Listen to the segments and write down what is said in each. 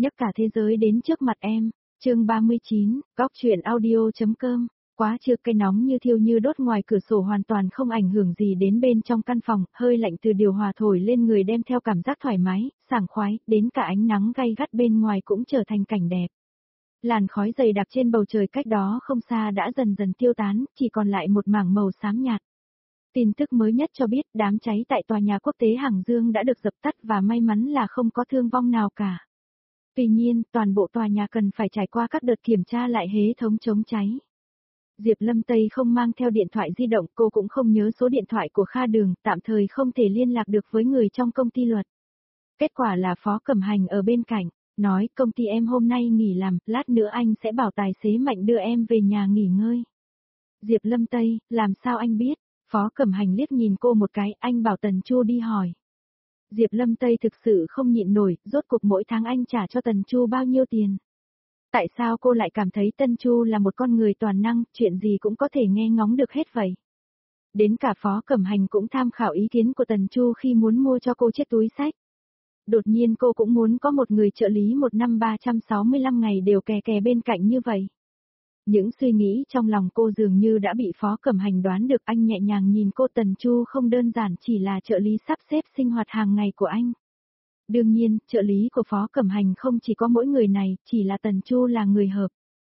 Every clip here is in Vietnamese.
nhấc cả thế giới đến trước mặt em. Chương 39, Góc truyện audio.com. Quá trưa, cây nóng như thiêu như đốt ngoài cửa sổ hoàn toàn không ảnh hưởng gì đến bên trong căn phòng, hơi lạnh từ điều hòa thổi lên người đem theo cảm giác thoải mái, sảng khoái, đến cả ánh nắng gay gắt bên ngoài cũng trở thành cảnh đẹp. Làn khói dày đặc trên bầu trời cách đó không xa đã dần dần tiêu tán, chỉ còn lại một mảng màu xám nhạt. Tin tức mới nhất cho biết đám cháy tại tòa nhà quốc tế Hàng Dương đã được dập tắt và may mắn là không có thương vong nào cả. Tuy nhiên, toàn bộ tòa nhà cần phải trải qua các đợt kiểm tra lại hệ thống chống cháy. Diệp Lâm Tây không mang theo điện thoại di động, cô cũng không nhớ số điện thoại của Kha Đường, tạm thời không thể liên lạc được với người trong công ty luật. Kết quả là Phó Cẩm Hành ở bên cạnh, nói công ty em hôm nay nghỉ làm, lát nữa anh sẽ bảo tài xế Mạnh đưa em về nhà nghỉ ngơi. Diệp Lâm Tây, làm sao anh biết? Phó Cẩm Hành liếc nhìn cô một cái, anh bảo Tần Chu đi hỏi. Diệp Lâm Tây thực sự không nhịn nổi, rốt cuộc mỗi tháng anh trả cho Tần Chu bao nhiêu tiền? Tại sao cô lại cảm thấy Tần Chu là một con người toàn năng, chuyện gì cũng có thể nghe ngóng được hết vậy? Đến cả Phó Cẩm Hành cũng tham khảo ý kiến của Tần Chu khi muốn mua cho cô chiếc túi xách. Đột nhiên cô cũng muốn có một người trợ lý một năm 365 ngày đều kè kè bên cạnh như vậy. Những suy nghĩ trong lòng cô dường như đã bị Phó Cẩm Hành đoán được, anh nhẹ nhàng nhìn cô. Tần Chu không đơn giản chỉ là trợ lý sắp xếp sinh hoạt hàng ngày của anh. Đương nhiên, trợ lý của Phó Cẩm Hành không chỉ có mỗi người này, chỉ là Tần Chu là người hợp.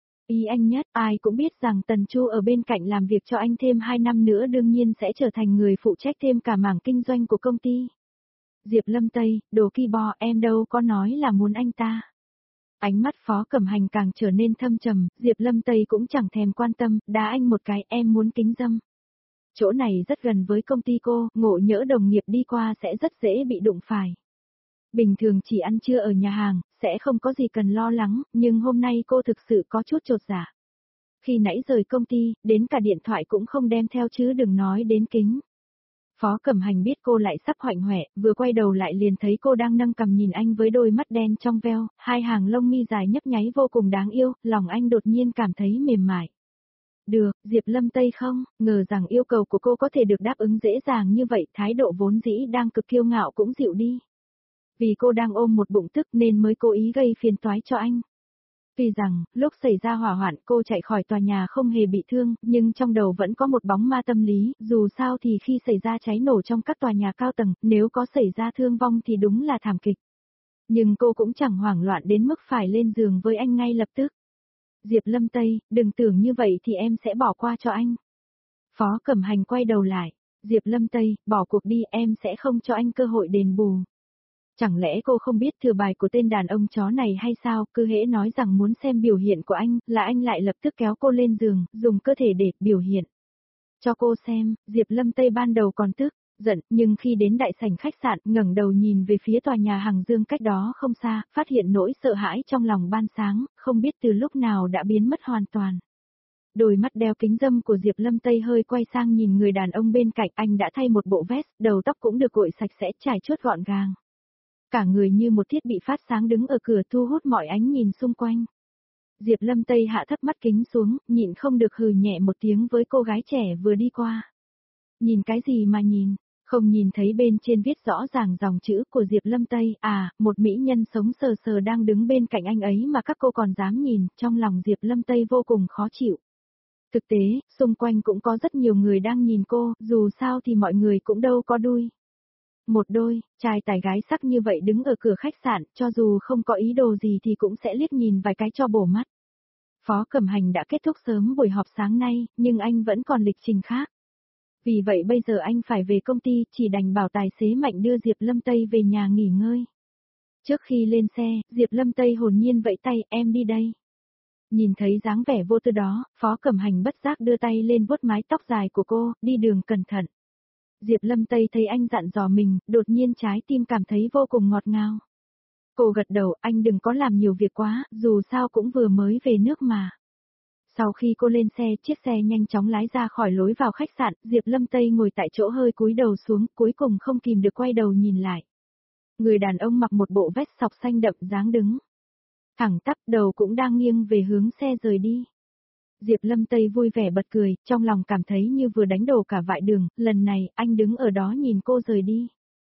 Ý anh nhất, ai cũng biết rằng Tần Chu ở bên cạnh làm việc cho anh thêm 2 năm nữa đương nhiên sẽ trở thành người phụ trách thêm cả mảng kinh doanh của công ty. Diệp Lâm Tây, đồ ki bo, em đâu có nói là muốn anh ta. Ánh mắt Phó Cẩm Hành càng trở nên thâm trầm, Diệp Lâm Tây cũng chẳng thèm quan tâm, đá anh một cái, em muốn kính dâm. Chỗ này rất gần với công ty cô, ngộ nhỡ đồng nghiệp đi qua sẽ rất dễ bị đụng phải. Bình thường chỉ ăn trưa ở nhà hàng, sẽ không có gì cần lo lắng, nhưng hôm nay cô thực sự có chút chột dạ. Khi nãy rời công ty, đến cả điện thoại cũng không đem theo chứ đừng nói đến kính. Phó Cẩm Hành biết cô lại sắp hoạnh hoẹ, vừa quay đầu lại liền thấy cô đang nâng cằm nhìn anh với đôi mắt đen trong veo, hai hàng lông mi dài nhấp nháy vô cùng đáng yêu, lòng anh đột nhiên cảm thấy mềm mại. Được, Diệp Lâm Tây không, ngờ rằng yêu cầu của cô có thể được đáp ứng dễ dàng như vậy, thái độ vốn dĩ đang cực kiêu ngạo cũng dịu đi. Vì cô đang ôm một bụng tức nên mới cố ý gây phiền toái cho anh. Tuy rằng, lúc xảy ra hỏa hoạn cô chạy khỏi tòa nhà không hề bị thương, nhưng trong đầu vẫn có một bóng ma tâm lý, dù sao thì khi xảy ra cháy nổ trong các tòa nhà cao tầng, nếu có xảy ra thương vong thì đúng là thảm kịch. Nhưng cô cũng chẳng hoảng loạn đến mức phải lên giường với anh ngay lập tức. Diệp Lâm Tây, đừng tưởng như vậy thì em sẽ bỏ qua cho anh. Phó Cẩm Hành quay đầu lại, Diệp Lâm Tây, bỏ cuộc đi, em sẽ không cho anh cơ hội đền bù. Chẳng lẽ cô không biết thừa bài của tên đàn ông chó này hay sao, cứ hễ nói rằng muốn xem biểu hiện của anh, là anh lại lập tức kéo cô lên giường, dùng cơ thể để biểu hiện. Cho cô xem, Diệp Lâm Tây ban đầu còn tức, giận, nhưng khi đến đại sảnh khách sạn, ngẩng đầu nhìn về phía tòa nhà Hàng Dương cách đó không xa, phát hiện nỗi sợ hãi trong lòng ban sáng, không biết từ lúc nào đã biến mất hoàn toàn. Đôi mắt đeo kính dâm của Diệp Lâm Tây hơi quay sang nhìn người đàn ông bên cạnh, anh đã thay một bộ vest, đầu tóc cũng được gội sạch sẽ, trải chuốt gọn gàng. Cả người như một thiết bị phát sáng đứng ở cửa thu hút mọi ánh nhìn xung quanh. Diệp Lâm Tây hạ thấp mắt kính xuống, nhịn không được hừ nhẹ một tiếng với cô gái trẻ vừa đi qua. Nhìn cái gì mà nhìn, không nhìn thấy bên trên viết rõ ràng dòng chữ của Diệp Lâm Tây, à, một mỹ nhân sống sờ sờ đang đứng bên cạnh anh ấy mà các cô còn dám nhìn, trong lòng Diệp Lâm Tây vô cùng khó chịu. Thực tế, xung quanh cũng có rất nhiều người đang nhìn cô, dù sao thì mọi người cũng đâu có đuôi. Một đôi, trai tài gái sắc như vậy đứng ở cửa khách sạn, cho dù không có ý đồ gì thì cũng sẽ liếc nhìn vài cái cho bổ mắt. Phó Cẩm Hành đã kết thúc sớm buổi họp sáng nay, nhưng anh vẫn còn lịch trình khác. Vì vậy bây giờ anh phải về công ty, chỉ đành bảo tài xế Mạnh đưa Diệp Lâm Tây về nhà nghỉ ngơi. Trước khi lên xe, Diệp Lâm Tây hồn nhiên vẫy tay, em đi đây. Nhìn thấy dáng vẻ vô tư đó, Phó Cẩm Hành bất giác đưa tay lên vuốt mái tóc dài của cô, đi đường cẩn thận. Diệp Lâm Tây thấy anh dặn dò mình, đột nhiên trái tim cảm thấy vô cùng ngọt ngào. Cô gật đầu, anh đừng có làm nhiều việc quá, dù sao cũng vừa mới về nước mà. Sau khi cô lên xe, chiếc xe nhanh chóng lái ra khỏi lối vào khách sạn, Diệp Lâm Tây ngồi tại chỗ hơi cúi đầu xuống, cuối cùng không kìm được quay đầu nhìn lại. Người đàn ông mặc một bộ vest sọc xanh đậm dáng đứng. Thẳng tắp đầu cũng đang nghiêng về hướng xe rời đi. Diệp Lâm Tây vui vẻ bật cười, trong lòng cảm thấy như vừa đánh đổ cả vại đường, lần này anh đứng ở đó nhìn cô rời đi.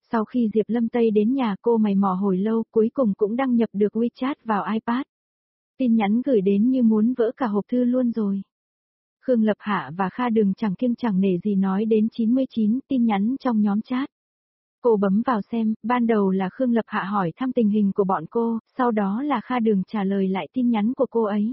Sau khi Diệp Lâm Tây đến nhà cô mày mò hồi lâu cuối cùng cũng đăng nhập được WeChat vào iPad. Tin nhắn gửi đến như muốn vỡ cả hộp thư luôn rồi. Khương Lập Hạ và Kha Đường chẳng kiêng chẳng nể gì nói đến 99 tin nhắn trong nhóm chat. Cô bấm vào xem, ban đầu là Khương Lập Hạ hỏi thăm tình hình của bọn cô, sau đó là Kha Đường trả lời lại tin nhắn của cô ấy.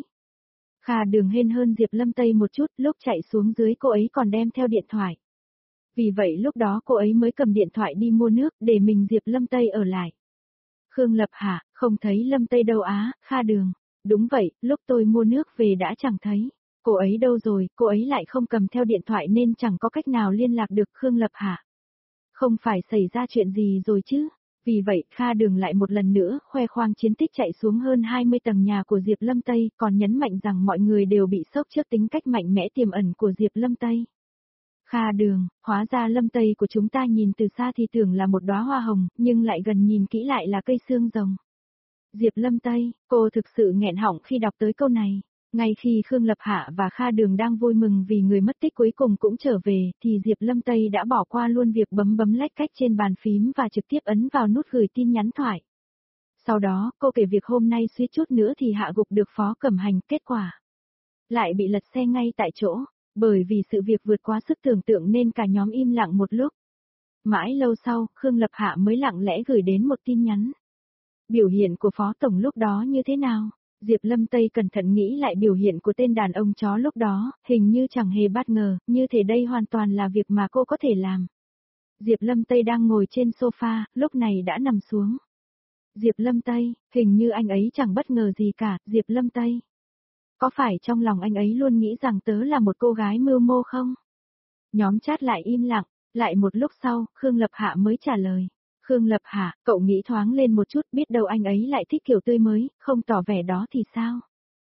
Kha Đường hên hơn Diệp Lâm Tây một chút, lúc chạy xuống dưới cô ấy còn đem theo điện thoại. Vì vậy lúc đó cô ấy mới cầm điện thoại đi mua nước để mình Diệp Lâm Tây ở lại. Khương Lập Hạ, không thấy Lâm Tây đâu á, Kha Đường. Đúng vậy, lúc tôi mua nước về đã chẳng thấy. Cô ấy đâu rồi, cô ấy lại không cầm theo điện thoại nên chẳng có cách nào liên lạc được Khương Lập Hạ. Không phải xảy ra chuyện gì rồi chứ. Vì vậy, Kha Đường lại một lần nữa khoe khoang chiến tích chạy xuống hơn 20 tầng nhà của Diệp Lâm Tây, còn nhấn mạnh rằng mọi người đều bị sốc trước tính cách mạnh mẽ tiềm ẩn của Diệp Lâm Tây. Kha Đường, hóa ra Lâm Tây của chúng ta nhìn từ xa thì tưởng là một đóa hoa hồng, nhưng lại gần nhìn kỹ lại là cây xương rồng. Diệp Lâm Tây, cô thực sự nghẹn họng khi đọc tới câu này. Ngay khi Khương Lập Hạ và Kha Đường đang vui mừng vì người mất tích cuối cùng cũng trở về, thì Diệp Lâm Tây đã bỏ qua luôn việc bấm lách cách trên bàn phím và trực tiếp ấn vào nút gửi tin nhắn thoại. Sau đó, cô kể việc hôm nay suýt chút nữa thì hạ gục được Phó Cẩm Hành, kết quả lại bị lật xe ngay tại chỗ, bởi vì sự việc vượt quá sức tưởng tượng nên cả nhóm im lặng một lúc. Mãi lâu sau, Khương Lập Hạ mới lặng lẽ gửi đến một tin nhắn. Biểu hiện của Phó Tổng lúc đó như thế nào? Diệp Lâm Tây cẩn thận nghĩ lại biểu hiện của tên đàn ông chó lúc đó, hình như chẳng hề bất ngờ, như thể đây hoàn toàn là việc mà cô có thể làm. Diệp Lâm Tây đang ngồi trên sofa, lúc này đã nằm xuống. Diệp Lâm Tây, hình như anh ấy chẳng bất ngờ gì cả, Diệp Lâm Tây. Có phải trong lòng anh ấy luôn nghĩ rằng tớ là một cô gái mưu mô không? Nhóm chat lại im lặng, lại một lúc sau, Khương Lập Hạ mới trả lời. Khương Lập Hạ, cậu nghĩ thoáng lên một chút, biết đâu anh ấy lại thích kiểu tươi mới, không tỏ vẻ đó thì sao?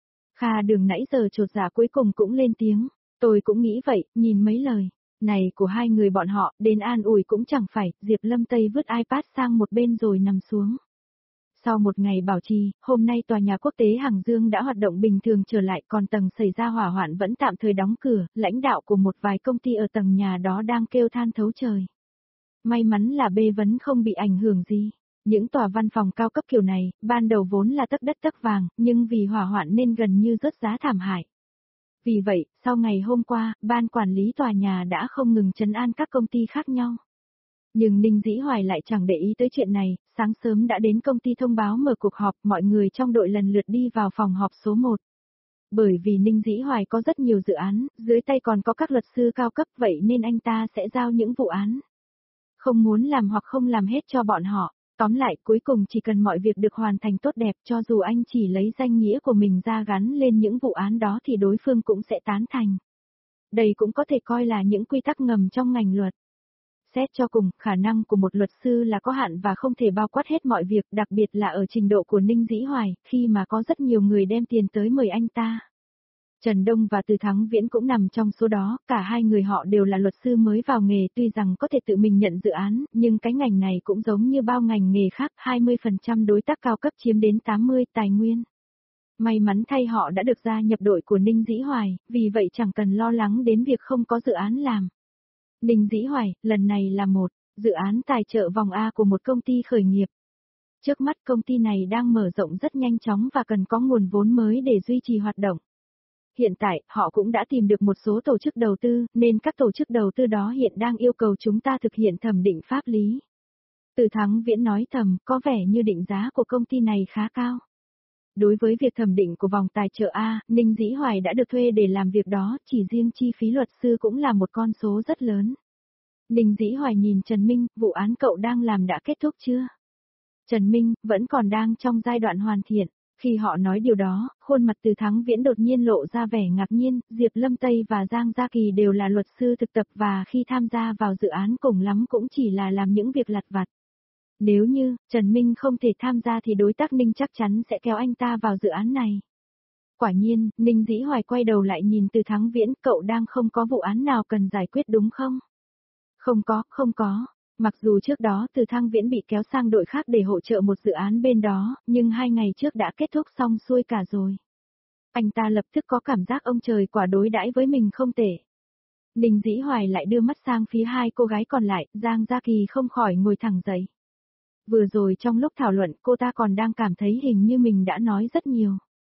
Kha Đường nãy giờ chột dạ cuối cùng cũng lên tiếng. Tôi cũng nghĩ vậy, nhìn mấy lời này của hai người bọn họ, đến an ủi cũng chẳng phải, Diệp Lâm Tây vứt iPad sang một bên rồi nằm xuống. Sau một ngày bảo trì, hôm nay tòa nhà quốc tế Hàng Dương đã hoạt động bình thường trở lại, còn tầng xảy ra hỏa hoạn vẫn tạm thời đóng cửa, lãnh đạo của một vài công ty ở tầng nhà đó đang kêu than thấu trời. May mắn là bê vấn không bị ảnh hưởng gì. Những tòa văn phòng cao cấp kiểu này, ban đầu vốn là tấc đất tấc vàng, nhưng vì hỏa hoạn nên gần như rớt giá thảm hại. Vì vậy, sau ngày hôm qua, ban quản lý tòa nhà đã không ngừng trấn an các công ty khác nhau. Nhưng Ninh Dĩ Hoài lại chẳng để ý tới chuyện này, sáng sớm đã đến công ty thông báo mở cuộc họp, mọi người trong đội lần lượt đi vào phòng họp số 1. Bởi vì Ninh Dĩ Hoài có rất nhiều dự án, dưới tay còn có các luật sư cao cấp, vậy nên anh ta sẽ giao những vụ án không muốn làm hoặc không làm hết cho bọn họ. Tóm lại, cuối cùng chỉ cần mọi việc được hoàn thành tốt đẹp, cho dù anh chỉ lấy danh nghĩa của mình ra gắn lên những vụ án đó thì đối phương cũng sẽ tán thành. Đây cũng có thể coi là những quy tắc ngầm trong ngành luật. Xét cho cùng, khả năng của một luật sư là có hạn và không thể bao quát hết mọi việc, đặc biệt là ở trình độ của Ninh Dĩ Hoài, khi mà có rất nhiều người đem tiền tới mời anh ta. Trần Đông và Từ Thắng Viễn cũng nằm trong số đó, cả hai người họ đều là luật sư mới vào nghề, tuy rằng có thể tự mình nhận dự án, nhưng cái ngành này cũng giống như bao ngành nghề khác, 20% đối tác cao cấp chiếm đến 80% tài nguyên. May mắn thay họ đã được gia nhập đội của Ninh Dĩ Hoài, vì vậy chẳng cần lo lắng đến việc không có dự án làm. Ninh Dĩ Hoài, lần này là một dự án tài trợ vòng A của một công ty khởi nghiệp. Trước mắt công ty này đang mở rộng rất nhanh chóng và cần có nguồn vốn mới để duy trì hoạt động. Hiện tại, họ cũng đã tìm được một số tổ chức đầu tư, nên các tổ chức đầu tư đó hiện đang yêu cầu chúng ta thực hiện thẩm định pháp lý. Từ Thắng Viễn nói thầm, có vẻ như định giá của công ty này khá cao. Đối với việc thẩm định của vòng tài trợ A, Ninh Dĩ Hoài đã được thuê để làm việc đó, chỉ riêng chi phí luật sư cũng là một con số rất lớn. Ninh Dĩ Hoài nhìn Trần Minh, vụ án cậu đang làm đã kết thúc chưa? Trần Minh, vẫn còn đang trong giai đoạn hoàn thiện. Khi họ nói điều đó, khuôn mặt Từ Thắng Viễn đột nhiên lộ ra vẻ ngạc nhiên, Diệp Lâm Tây và Giang Gia Kỳ đều là luật sư thực tập và khi tham gia vào dự án cùng lắm cũng chỉ là làm những việc lặt vặt. Nếu như, Trần Minh không thể tham gia thì đối tác Ninh chắc chắn sẽ kéo anh ta vào dự án này. Quả nhiên, Ninh Dĩ Hoài quay đầu lại nhìn Từ Thắng Viễn, cậu đang không có vụ án nào cần giải quyết đúng không? Không có. Mặc dù trước đó Từ Thăng Viễn bị kéo sang đội khác để hỗ trợ một dự án bên đó, nhưng 2 ngày trước đã kết thúc xong xuôi cả rồi. Anh ta lập tức có cảm giác ông trời quả đối đãi với mình không tệ. Ninh Dĩ Hoài lại đưa mắt sang phía hai cô gái còn lại, Giang Gia Kỳ không khỏi ngồi thẳng dậy. Vừa rồi trong lúc thảo luận cô ta còn đang cảm thấy hình như mình đã nói rất nhiều.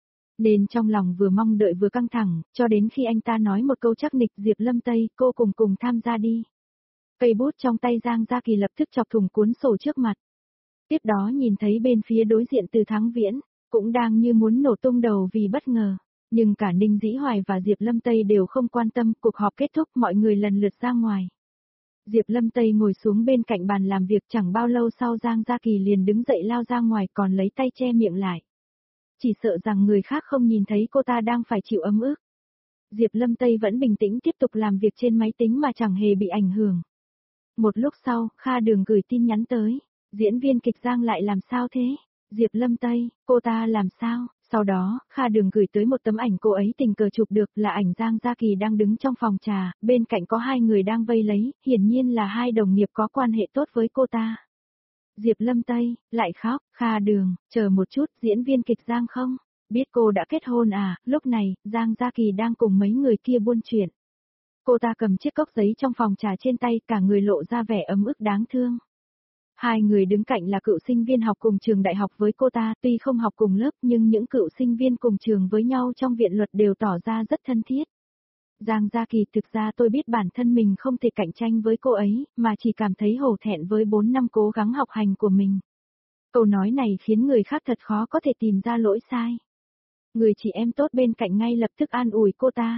Nên trong lòng vừa mong đợi vừa căng thẳng, cho đến khi anh ta nói một câu chắc nịch Diệp Lâm Tây, cô cùng tham gia đi. Cây bút trong tay Giang Gia Kỳ lập tức chọc thủng cuốn sổ trước mặt. Tiếp đó nhìn thấy bên phía đối diện Từ Thắng Viễn, cũng đang như muốn nổ tung đầu vì bất ngờ. Nhưng cả Ninh Dĩ Hoài và Diệp Lâm Tây đều không quan tâm, cuộc họp kết thúc mọi người lần lượt ra ngoài. Diệp Lâm Tây ngồi xuống bên cạnh bàn làm việc, chẳng bao lâu sau Giang Gia Kỳ liền đứng dậy lao ra ngoài còn lấy tay che miệng lại. Chỉ sợ rằng người khác không nhìn thấy cô ta đang phải chịu ấm ức. Diệp Lâm Tây vẫn bình tĩnh tiếp tục làm việc trên máy tính mà chẳng hề bị ảnh hưởng. Một lúc sau, Kha Đường gửi tin nhắn tới. Diễn viên kịch Giang lại làm sao thế? Diệp Lâm Tây, cô ta làm sao? Sau đó, Kha Đường gửi tới một tấm ảnh cô ấy tình cờ chụp được, là ảnh Giang Gia Kỳ đang đứng trong phòng trà, bên cạnh có hai người đang vây lấy, hiển nhiên là hai đồng nghiệp có quan hệ tốt với cô ta. Diệp Lâm Tây, lại khóc, Kha Đường, chờ một chút, diễn viên kịch Giang không? Biết cô đã kết hôn à? Lúc này, Giang Gia Kỳ đang cùng mấy người kia buôn chuyện. Cô ta cầm chiếc cốc giấy trong phòng trà trên tay, cả người lộ ra vẻ ấm ức đáng thương. Hai người đứng cạnh là cựu sinh viên học cùng trường đại học với cô ta, tuy không học cùng lớp nhưng những cựu sinh viên cùng trường với nhau trong viện luật đều tỏ ra rất thân thiết. Giang Gia Kỳ, thực ra tôi biết bản thân mình không thể cạnh tranh với cô ấy, mà chỉ cảm thấy hổ thẹn với 4 năm cố gắng học hành của mình. Câu nói này khiến người khác thật khó có thể tìm ra lỗi sai. Người chị em tốt bên cạnh ngay lập tức an ủi cô ta.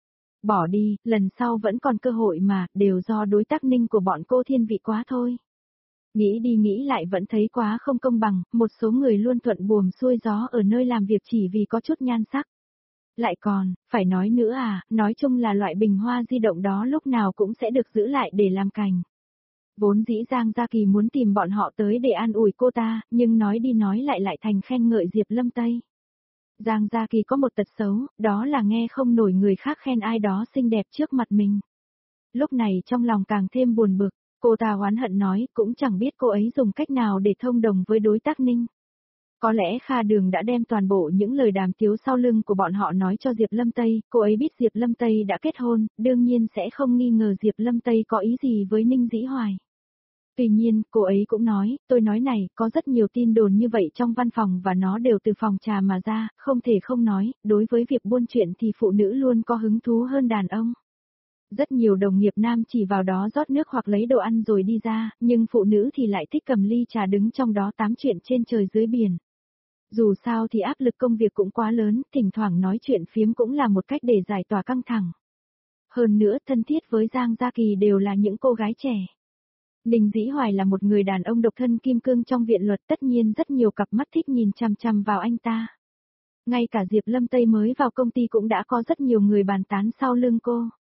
Bỏ đi, lần sau vẫn còn cơ hội mà, đều do đối tác Ninh của bọn cô thiên vị quá thôi. Nghĩ đi nghĩ lại vẫn thấy quá không công bằng, một số người luôn thuận buồm xuôi gió ở nơi làm việc chỉ vì có chút nhan sắc. Lại còn, phải nói nữa à, nói chung là loại bình hoa di động đó lúc nào cũng sẽ được giữ lại để làm cành. Vốn dĩ Giang Gia Kỳ muốn tìm bọn họ tới để an ủi cô ta, nhưng nói đi nói lại thành khen ngợi Diệp Lâm Tây. Giang Gia Kỳ có một tật xấu, đó là nghe không nổi người khác khen ai đó xinh đẹp trước mặt mình. Lúc này trong lòng càng thêm buồn bực, cô ta oán hận nói cũng chẳng biết cô ấy dùng cách nào để thông đồng với đối tác Ninh. Có lẽ Kha Đường đã đem toàn bộ những lời đàm tiếu sau lưng của bọn họ nói cho Diệp Lâm Tây, cô ấy biết Diệp Lâm Tây đã kết hôn, đương nhiên sẽ không nghi ngờ Diệp Lâm Tây có ý gì với Ninh Dĩ Hoài. Tuy nhiên, cô ấy cũng nói, tôi nói này, có rất nhiều tin đồn như vậy trong văn phòng và nó đều từ phòng trà mà ra, không thể không nói, đối với việc buôn chuyện thì phụ nữ luôn có hứng thú hơn đàn ông. Rất nhiều đồng nghiệp nam chỉ vào đó rót nước hoặc lấy đồ ăn rồi đi ra, nhưng phụ nữ thì lại thích cầm ly trà đứng trong đó tám chuyện trên trời dưới biển. Dù sao thì áp lực công việc cũng quá lớn, thỉnh thoảng nói chuyện phiếm cũng là một cách để giải tỏa căng thẳng. Hơn nữa thân thiết với Giang Gia Kỳ đều là những cô gái trẻ. Ninh Dĩ Hoài là một người đàn ông độc thân kim cương trong viện luật, tất nhiên rất nhiều cặp mắt thích nhìn chằm chằm vào anh ta. Ngay cả Diệp Lâm Tây mới vào công ty cũng đã có rất nhiều người bàn tán sau lưng cô.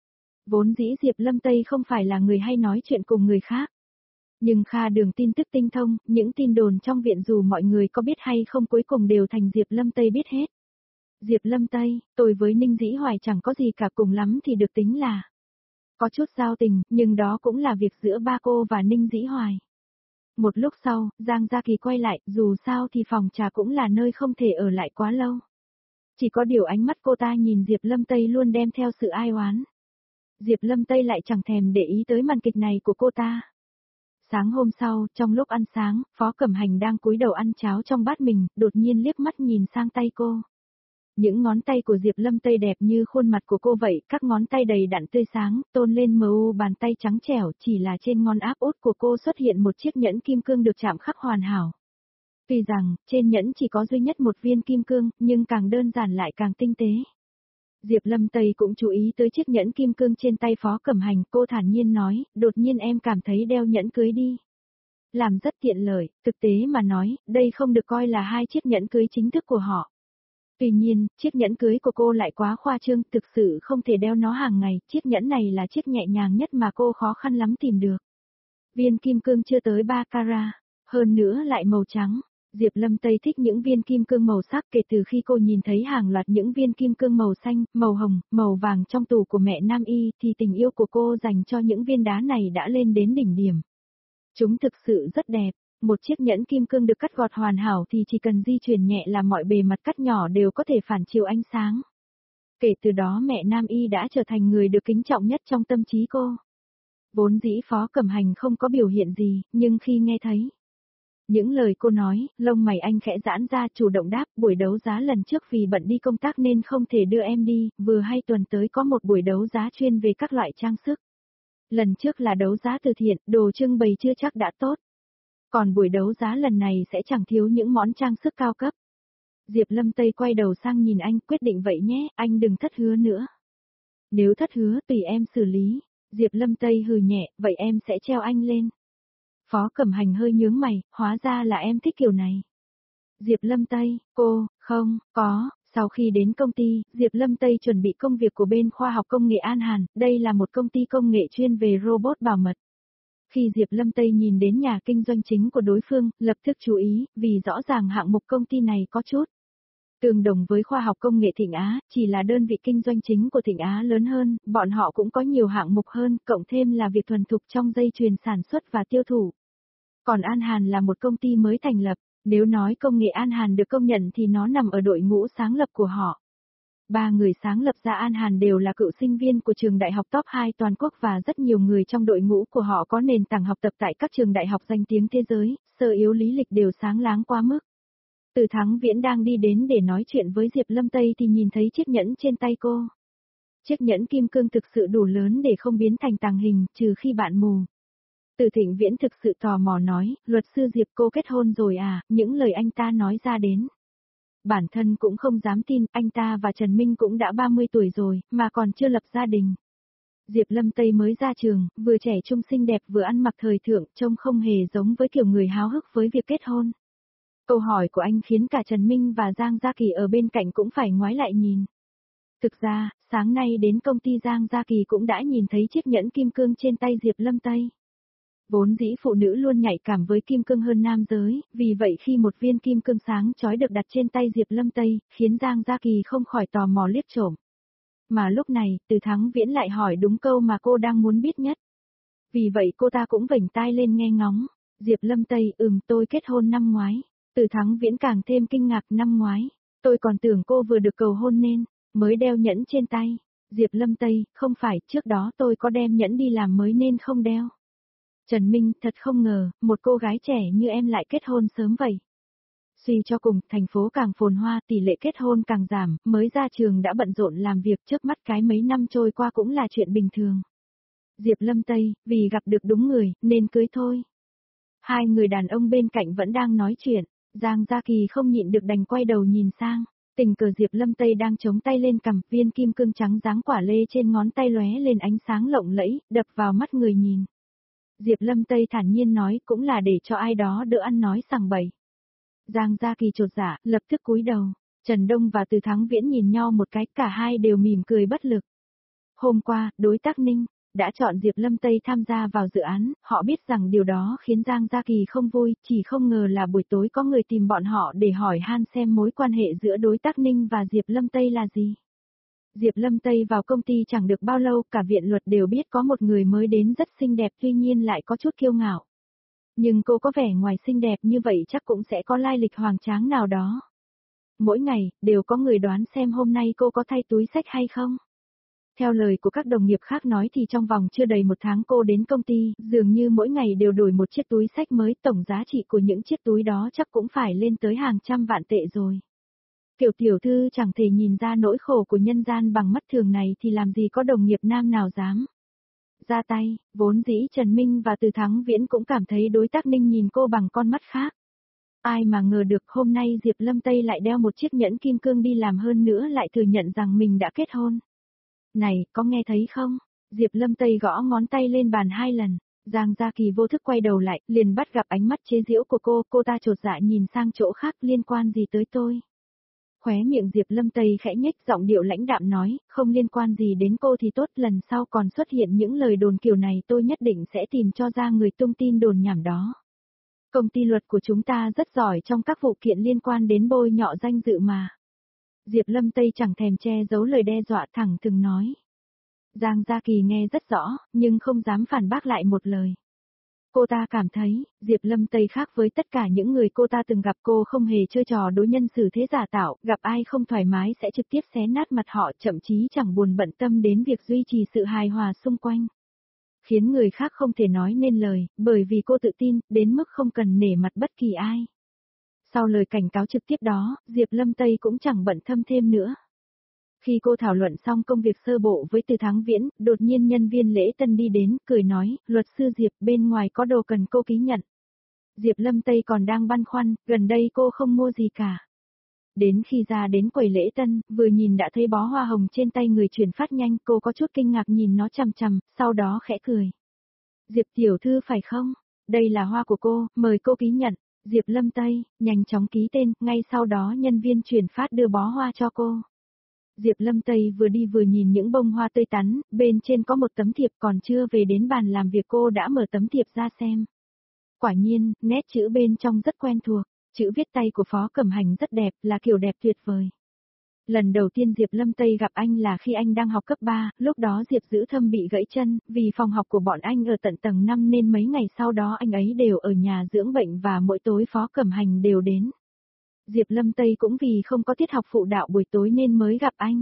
Vốn dĩ Diệp Lâm Tây không phải là người hay nói chuyện cùng người khác. Nhưng Kha Đường tin tức tinh thông, những tin đồn trong viện dù mọi người có biết hay không cuối cùng đều thành Diệp Lâm Tây biết hết. Diệp Lâm Tây, tôi với Ninh Dĩ Hoài chẳng có gì cả, cùng lắm thì được tính là có chút giao tình, nhưng đó cũng là việc giữa ba cô và Ninh Dĩ Hoài. Một lúc sau, Giang Gia Kỳ quay lại, dù sao thì phòng trà cũng là nơi không thể ở lại quá lâu. Chỉ có điều ánh mắt cô ta nhìn Diệp Lâm Tây luôn đem theo sự ai oán. Diệp Lâm Tây lại chẳng thèm để ý tới màn kịch này của cô ta. Sáng hôm sau, trong lúc ăn sáng, Phó Cẩm Hành đang cúi đầu ăn cháo trong bát mình, đột nhiên liếc mắt nhìn sang tay cô. Những ngón tay của Diệp Lâm Tây đẹp như khuôn mặt của cô vậy, các ngón tay đầy đặn tươi sáng, tôn lên mờ u bàn tay trắng trẻo, chỉ là trên ngón áp út của cô xuất hiện một chiếc nhẫn kim cương được chạm khắc hoàn hảo. Tuy rằng, trên nhẫn chỉ có duy nhất một viên kim cương, nhưng càng đơn giản lại càng tinh tế. Diệp Lâm Tây cũng chú ý tới chiếc nhẫn kim cương trên tay Phó Cẩm Hành, cô thản nhiên nói, đột nhiên em cảm thấy đeo nhẫn cưới đi. Làm rất tiện lợi, thực tế mà nói, đây không được coi là hai chiếc nhẫn cưới chính thức của họ. Tuy nhiên, chiếc nhẫn cưới của cô lại quá khoa trương, thực sự không thể đeo nó hàng ngày, chiếc nhẫn này là chiếc nhẹ nhàng nhất mà cô khó khăn lắm tìm được. Viên kim cương chưa tới 3 carat, hơn nữa lại màu trắng. Diệp Lâm Tây thích những viên kim cương màu sắc, kể từ khi cô nhìn thấy hàng loạt những viên kim cương màu xanh, màu hồng, màu vàng trong tủ của mẹ Nam Y thì tình yêu của cô dành cho những viên đá này đã lên đến đỉnh điểm. Chúng thực sự rất đẹp, một chiếc nhẫn kim cương được cắt gọt hoàn hảo thì chỉ cần di chuyển nhẹ là mọi bề mặt cắt nhỏ đều có thể phản chiếu ánh sáng. Kể từ đó mẹ Nam Y đã trở thành người được kính trọng nhất trong tâm trí cô. Vốn dĩ Phó Cẩm Hành không có biểu hiện gì, nhưng khi nghe thấy những lời cô nói, lông mày anh khẽ giãn ra chủ động đáp, buổi đấu giá lần trước vì bận đi công tác nên không thể đưa em đi, vừa hay tuần tới có một buổi đấu giá chuyên về các loại trang sức. Lần trước là đấu giá từ thiện, đồ trưng bày chưa chắc đã tốt. Còn buổi đấu giá lần này sẽ chẳng thiếu những món trang sức cao cấp. Diệp Lâm Tây quay đầu sang nhìn anh, quyết định vậy nhé, anh đừng thất hứa nữa. Nếu thất hứa tùy em xử lý. Diệp Lâm Tây hừ nhẹ, vậy em sẽ treo anh lên. Phó Cẩm Hành hơi nhướng mày, hóa ra là em thích kiểu này. Diệp Lâm Tây, cô, không, có, sau khi đến công ty, Diệp Lâm Tây chuẩn bị công việc của bên khoa học công nghệ An Hàn, đây là một công ty công nghệ chuyên về robot bảo mật. Khi Diệp Lâm Tây nhìn đến nhà kinh doanh chính của đối phương, lập tức chú ý, vì rõ ràng hạng mục công ty này có chút tương đồng với khoa học công nghệ Thịnh Á, chỉ là đơn vị kinh doanh chính của Thịnh Á lớn hơn, bọn họ cũng có nhiều hạng mục hơn, cộng thêm là việc thuần thục trong dây chuyền sản xuất và tiêu thụ. Còn An Hàn là một công ty mới thành lập, nếu nói công nghệ An Hàn được công nhận thì nó nằm ở đội ngũ sáng lập của họ. 3 người sáng lập ra An Hàn đều là cựu sinh viên của trường đại học top 2 toàn quốc và rất nhiều người trong đội ngũ của họ có nền tảng học tập tại các trường đại học danh tiếng thế giới, sơ yếu lý lịch đều sáng láng quá mức. Từ Thắng Viễn đang đi đến để nói chuyện với Diệp Lâm Tây thì nhìn thấy chiếc nhẫn trên tay cô. Chiếc nhẫn kim cương thực sự đủ lớn để không biến thành tàng hình, trừ khi bạn mù. Từ Thịnh Viễn thực sự tò mò nói, luật sư Diệp cô kết hôn rồi à, những lời anh ta nói ra đến. Bản thân cũng không dám tin, anh ta và Trần Minh cũng đã 30 tuổi rồi, mà còn chưa lập gia đình. Diệp Lâm Tây mới ra trường, vừa trẻ trung xinh đẹp vừa ăn mặc thời thượng, trông không hề giống với kiểu người háo hức với việc kết hôn. Câu hỏi của anh khiến cả Trần Minh và Giang Gia Kỳ ở bên cạnh cũng phải ngoái lại nhìn. Thực ra, sáng nay đến công ty Giang Gia Kỳ cũng đã nhìn thấy chiếc nhẫn kim cương trên tay Diệp Lâm Tây. Vốn dĩ phụ nữ luôn nhạy cảm với kim cương hơn nam giới, vì vậy khi một viên kim cương sáng chói được đặt trên tay Diệp Lâm Tây, khiến Giang Gia Kỳ không khỏi tò mò liếc trộm. Mà lúc này, Từ Thắng Viễn lại hỏi đúng câu mà cô đang muốn biết nhất. Vì vậy cô ta cũng vểnh tai lên nghe ngóng. Diệp Lâm Tây, tôi kết hôn năm ngoái. Từ Thắng Viễn càng thêm kinh ngạc, năm ngoái. Tôi còn tưởng cô vừa được cầu hôn nên mới đeo nhẫn trên tay. Diệp Lâm Tây, không phải, trước đó tôi có đem nhẫn đi làm mới nên không đeo. Trần Minh, thật không ngờ, một cô gái trẻ như em lại kết hôn sớm vậy. Suy cho cùng, thành phố càng phồn hoa, tỷ lệ kết hôn càng giảm, mới ra trường đã bận rộn làm việc, trước mắt cái mấy năm trôi qua cũng là chuyện bình thường. Diệp Lâm Tây, vì gặp được đúng người, nên cưới thôi. Hai người đàn ông bên cạnh vẫn đang nói chuyện, Giang Gia Kỳ không nhịn được đành quay đầu nhìn sang. Tình cờ Diệp Lâm Tây đang chống tay lên cằm, viên kim cương trắng dáng quả lê trên ngón tay lóe lên ánh sáng lộng lẫy, đập vào mắt người nhìn. Diệp Lâm Tây thản nhiên nói, cũng là để cho ai đó đỡ ăn nói sằng bậy. Giang Gia Kỳ chột dạ, lập tức cúi đầu. Trần Đông và Từ Thắng Viễn nhìn nhau một cái, cả hai đều mỉm cười bất lực. Hôm qua, đối tác Ninh đã chọn Diệp Lâm Tây tham gia vào dự án, họ biết rằng điều đó khiến Giang Gia Kỳ không vui, chỉ không ngờ là buổi tối có người tìm bọn họ để hỏi han xem mối quan hệ giữa đối tác Ninh và Diệp Lâm Tây là gì. Diệp Lâm Tây vào công ty chẳng được bao lâu, cả viện luật đều biết có một người mới đến rất xinh đẹp tuy nhiên lại có chút kiêu ngạo. Nhưng cô có vẻ ngoài xinh đẹp như vậy chắc cũng sẽ có lai lịch hoành tráng nào đó. Mỗi ngày, đều có người đoán xem hôm nay cô có thay túi xách hay không. Theo lời của các đồng nghiệp khác nói thì trong vòng chưa đầy một tháng cô đến công ty, dường như mỗi ngày đều đổi một chiếc túi xách mới, tổng giá trị của những chiếc túi đó chắc cũng phải lên tới hàng trăm vạn tệ rồi. Kiểu tiểu thư chẳng thể nhìn ra nỗi khổ của nhân gian bằng mắt thường này thì làm gì có đồng nghiệp nam nào dám ra tay, vốn dĩ Trần Minh và Từ Thắng Viễn cũng cảm thấy đối tác Ninh nhìn cô bằng con mắt khác. Ai mà ngờ được hôm nay Diệp Lâm Tây lại đeo một chiếc nhẫn kim cương đi làm hơn nữa lại thừa nhận rằng mình đã kết hôn. Này, có nghe thấy không? Diệp Lâm Tây gõ ngón tay lên bàn 2 lần. Giang Gia Kỳ vô thức quay đầu lại, liền bắt gặp ánh mắt chế giễu của cô ta chột dạ nhìn sang chỗ khác, liên quan gì tới tôi? Khóe miệng Diệp Lâm Tây khẽ nhếch, giọng điệu lãnh đạm nói, không liên quan gì đến cô thì tốt, lần sau còn xuất hiện những lời đồn kiểu này tôi nhất định sẽ tìm cho ra người tung tin đồn nhảm đó. Công ty luật của chúng ta rất giỏi trong các vụ kiện liên quan đến bôi nhọ danh dự mà. Diệp Lâm Tây chẳng thèm che giấu lời đe dọa, thẳng thừng nói. Giang Gia Kỳ nghe rất rõ, nhưng không dám phản bác lại một lời. Cô ta cảm thấy, Diệp Lâm Tây khác với tất cả những người cô ta từng gặp, cô không hề chơi trò đối nhân xử thế giả tạo, gặp ai không thoải mái sẽ trực tiếp xé nát mặt họ, thậm chí chẳng buồn bận tâm đến việc duy trì sự hài hòa xung quanh. Khiến người khác không thể nói nên lời, bởi vì cô tự tin, đến mức không cần nể mặt bất kỳ ai. Sau lời cảnh cáo trực tiếp đó, Diệp Lâm Tây cũng chẳng bận tâm thêm nữa. Khi cô thảo luận xong công việc sơ bộ với Từ Thắng Viễn, đột nhiên nhân viên lễ tân đi đến, cười nói, luật sư Diệp, bên ngoài có đồ cần cô ký nhận. Diệp Lâm Tây còn đang băn khoăn, gần đây cô không mua gì cả. Đến khi ra đến quầy lễ tân, vừa nhìn đã thấy bó hoa hồng trên tay người chuyển phát nhanh, cô có chút kinh ngạc nhìn nó chằm chằm, sau đó khẽ cười. Diệp tiểu thư phải không? Đây là hoa của cô, mời cô ký nhận. Diệp Lâm Tây, nhanh chóng ký tên, ngay sau đó nhân viên chuyển phát đưa bó hoa cho cô. Diệp Lâm Tây vừa đi vừa nhìn những bông hoa tươi tắn, bên trên có một tấm thiệp, còn chưa về đến bàn làm việc cô đã mở tấm thiệp ra xem. Quả nhiên, nét chữ bên trong rất quen thuộc, chữ viết tay của Phó Cẩm Hành rất đẹp, là kiểu đẹp tuyệt vời. Lần đầu tiên Diệp Lâm Tây gặp anh là khi anh đang học cấp 3, lúc đó Diệp Dữ Thâm bị gãy chân, vì phòng học của bọn anh ở tận tầng 5 nên mấy ngày sau đó anh ấy đều ở nhà dưỡng bệnh và mỗi tối Phó Cẩm Hành đều đến. Diệp Lâm Tây cũng vì không có tiết học phụ đạo buổi tối nên mới gặp anh.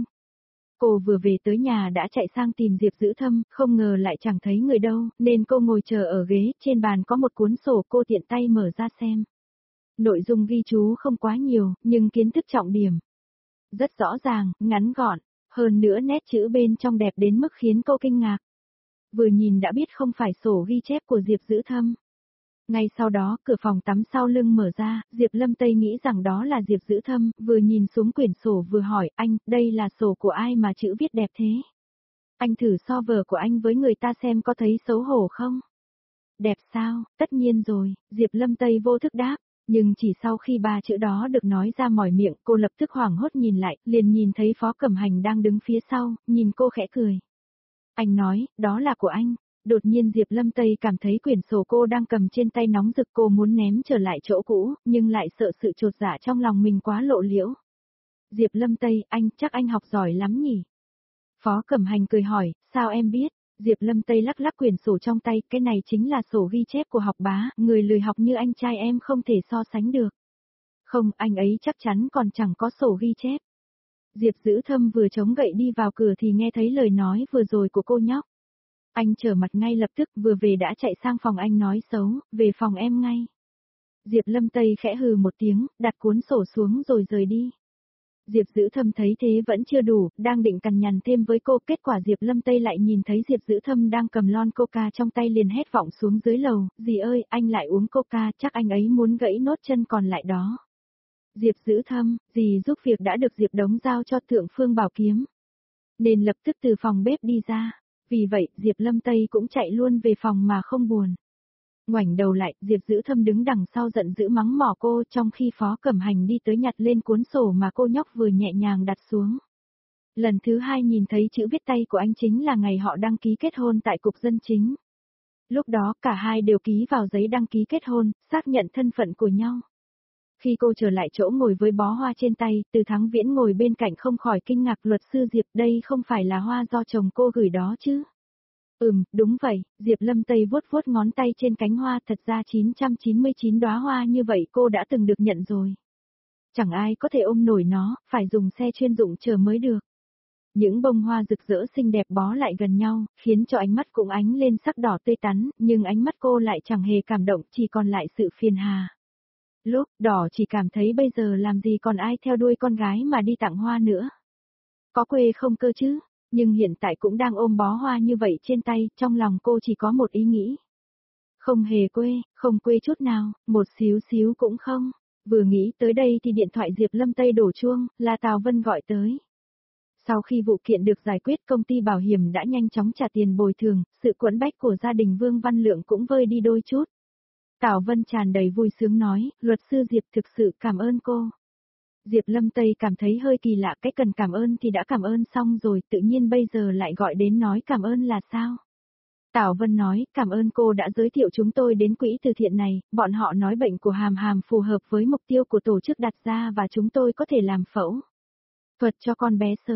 Cô vừa về tới nhà đã chạy sang tìm Diệp Dữ Thâm, không ngờ lại chẳng thấy người đâu, nên cô ngồi chờ ở ghế, trên bàn có một cuốn sổ cô tiện tay mở ra xem. Nội dung ghi chú không quá nhiều, nhưng kiến thức trọng điểm. Rất rõ ràng, ngắn gọn, hơn nữa nét chữ bên trong đẹp đến mức khiến cô kinh ngạc. Vừa nhìn đã biết không phải sổ ghi chép của Diệp Dữ Thâm. Ngay sau đó, cửa phòng tắm sau lưng mở ra, Diệp Lâm Tây nghĩ rằng đó là Diệp Dữ Thâm, vừa nhìn xuống quyển sổ vừa hỏi, anh, đây là sổ của ai mà chữ viết đẹp thế? Anh thử so vở của anh với người ta xem có thấy xấu hổ không? Đẹp sao? Tất nhiên rồi, Diệp Lâm Tây vô thức đáp. Nhưng chỉ sau khi ba chữ đó được nói ra mỏi miệng, cô lập tức hoảng hốt nhìn lại, liền nhìn thấy Phó Cẩm Hành đang đứng phía sau, nhìn cô khẽ cười. Anh nói, đó là của anh. Đột nhiên Diệp Lâm Tây cảm thấy quyển sổ cô đang cầm trên tay nóng rực, cô muốn ném trở lại chỗ cũ, nhưng lại sợ sự chột dạ trong lòng mình quá lộ liễu. Diệp Lâm Tây, anh, chắc anh học giỏi lắm nhỉ? Phó Cẩm Hành cười hỏi, sao em biết? Diệp Lâm Tây lắc lắc quyển sổ trong tay, cái này chính là sổ ghi chép của học bá, người lười học như anh trai em không thể so sánh được. Không, anh ấy chắc chắn còn chẳng có sổ ghi chép. Diệp Dữ Thâm vừa chống gậy đi vào cửa thì nghe thấy lời nói vừa rồi của cô nhóc. Anh trở mặt ngay lập tức, vừa về đã chạy sang phòng anh nói xấu, về phòng em ngay. Diệp Lâm Tây khẽ hừ một tiếng, đặt cuốn sổ xuống rồi rời đi. Diệp Dữ Thâm thấy thế vẫn chưa đủ, đang định cằn nhằn thêm với cô, kết quả Diệp Lâm Tây lại nhìn thấy Diệp Dữ Thâm đang cầm lon coca trong tay liền hét vọng xuống dưới lầu, dì ơi, anh lại uống coca, chắc anh ấy muốn gãy nốt chân còn lại đó. Diệp Dữ Thâm, dì giúp việc đã được Diệp Đống giao cho Thượng Phương Bảo Kiếm. Nên lập tức từ phòng bếp đi ra, vì vậy Diệp Lâm Tây cũng chạy luôn về phòng mà không buồn. Ngoảnh đầu lại, Diệp Dữ Thâm đứng đằng sau giận dữ mắng mỏ cô, trong khi Phó Cẩm Hành đi tới nhặt lên cuốn sổ mà cô nhóc vừa nhẹ nhàng đặt xuống. Lần thứ hai nhìn thấy chữ viết tay của anh chính là ngày họ đăng ký kết hôn tại cục dân chính. Lúc đó cả hai đều ký vào giấy đăng ký kết hôn, xác nhận thân phận của nhau. Khi cô trở lại chỗ ngồi với bó hoa trên tay, Từ Thắng Viễn ngồi bên cạnh không khỏi kinh ngạc, luật sư Diệp, đây không phải là hoa do chồng cô gửi đó chứ? Đúng vậy, Diệp Lâm Tây vuốt vuốt ngón tay trên cánh hoa, thật ra 999 đóa hoa như vậy cô đã từng được nhận rồi. Chẳng ai có thể ôm nổi nó, phải dùng xe chuyên dụng chờ mới được. Những bông hoa rực rỡ xinh đẹp bó lại gần nhau, khiến cho ánh mắt cũng ánh lên sắc đỏ tươi tắn, nhưng ánh mắt cô lại chẳng hề cảm động, chỉ còn lại sự phiền hà. Lúc đỏ chỉ cảm thấy bây giờ làm gì còn ai theo đuôi con gái mà đi tặng hoa nữa. Có quê không cơ chứ? Nhưng hiện tại cũng đang ôm bó hoa như vậy trên tay, trong lòng cô chỉ có một ý nghĩ. Không hề quê, không quê chút nào, một xíu xíu cũng không. Vừa nghĩ tới đây thì điện thoại Diệp Lâm Tây đổ chuông, là Tào Vân gọi tới. Sau khi vụ kiện được giải quyết, công ty bảo hiểm đã nhanh chóng trả tiền bồi thường, sự quẫn bách của gia đình Vương Văn Lượng cũng vơi đi đôi chút. Tào Vân tràn đầy vui sướng nói, luật sư Diệp thực sự cảm ơn cô. Diệp Lâm Tây cảm thấy hơi kỳ lạ, cái cần cảm ơn thì đã cảm ơn xong rồi, tự nhiên bây giờ lại gọi đến nói cảm ơn là sao? Tào Vân nói, cảm ơn cô đã giới thiệu chúng tôi đến quỹ từ thiện này, bọn họ nói bệnh của Hàm Hàm phù hợp với mục tiêu của tổ chức đặt ra và chúng tôi có thể làm phẫu thuật cho con bé sớm.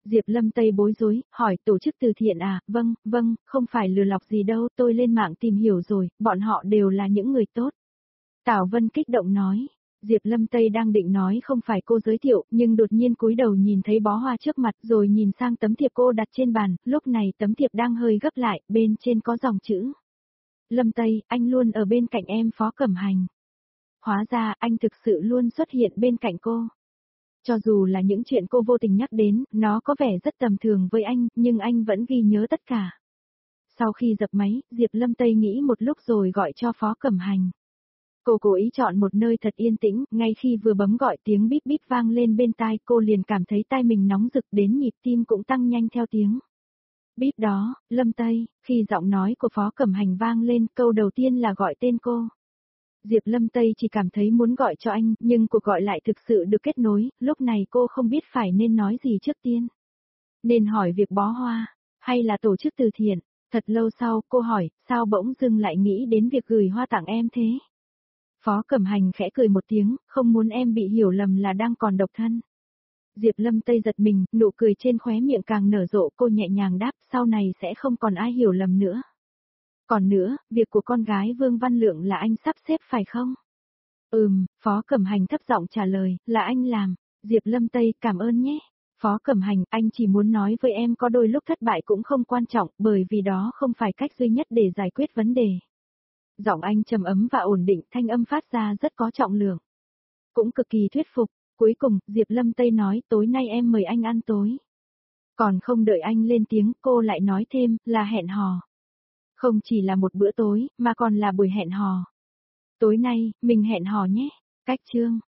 Diệp Lâm Tây bối rối, hỏi tổ chức từ thiện à, vâng, không phải lừa lọc gì đâu, tôi lên mạng tìm hiểu rồi, bọn họ đều là những người tốt. Tào Vân kích động nói, Diệp Lâm Tây đang định nói không phải cô giới thiệu, nhưng đột nhiên cúi đầu nhìn thấy bó hoa trước mặt rồi nhìn sang tấm thiệp cô đặt trên bàn, lúc này tấm thiệp đang hơi gấp lại, bên trên có dòng chữ. Lâm Tây, anh luôn ở bên cạnh em Phó Cẩm Hành. Hóa ra anh thực sự luôn xuất hiện bên cạnh cô. Cho dù là những chuyện cô vô tình nhắc đến, nó có vẻ rất tầm thường với anh, nhưng anh vẫn ghi nhớ tất cả. Sau khi dập máy, Diệp Lâm Tây nghĩ một lúc rồi gọi cho Phó Cẩm Hành. Cô cố ý chọn một nơi thật yên tĩnh, ngay khi vừa bấm gọi tiếng bíp bíp vang lên bên tai cô liền cảm thấy tai mình nóng rực đến nhịp tim cũng tăng nhanh theo tiếng. Bíp đó, Lâm Tây, khi giọng nói của Phó Cẩm Hành vang lên câu đầu tiên là gọi tên cô. Diệp Lâm Tây chỉ cảm thấy muốn gọi cho anh, nhưng cuộc gọi lại thực sự được kết nối, lúc này cô không biết phải nên nói gì trước tiên. Nên hỏi việc bó hoa, hay là tổ chức từ thiện. Thật lâu sau cô hỏi, sao bỗng dưng lại nghĩ đến việc gửi hoa tặng em thế? Phó Cẩm Hành khẽ cười một tiếng, không muốn em bị hiểu lầm là đang còn độc thân. Diệp Lâm Tây giật mình, nụ cười trên khóe miệng càng nở rộ, cô nhẹ nhàng đáp, sau này sẽ không còn ai hiểu lầm nữa. Còn nữa, việc của con gái Vương Văn Lượng là anh sắp xếp phải không? Phó Cẩm Hành thấp giọng trả lời, là anh làm. Diệp Lâm Tây, cảm ơn nhé. Phó Cẩm Hành, anh chỉ muốn nói với em có đôi lúc thất bại cũng không quan trọng, bởi vì đó không phải cách duy nhất để giải quyết vấn đề. Giọng anh trầm ấm và ổn định, thanh âm phát ra rất có trọng lượng. Cũng cực kỳ thuyết phục. Cuối cùng, Diệp Lâm Tây nói, tối nay em mời anh ăn tối. Còn không đợi anh lên tiếng, cô lại nói thêm, là hẹn hò. Không chỉ là một bữa tối, mà còn là buổi hẹn hò. Tối nay, mình hẹn hò nhé. Cách chương.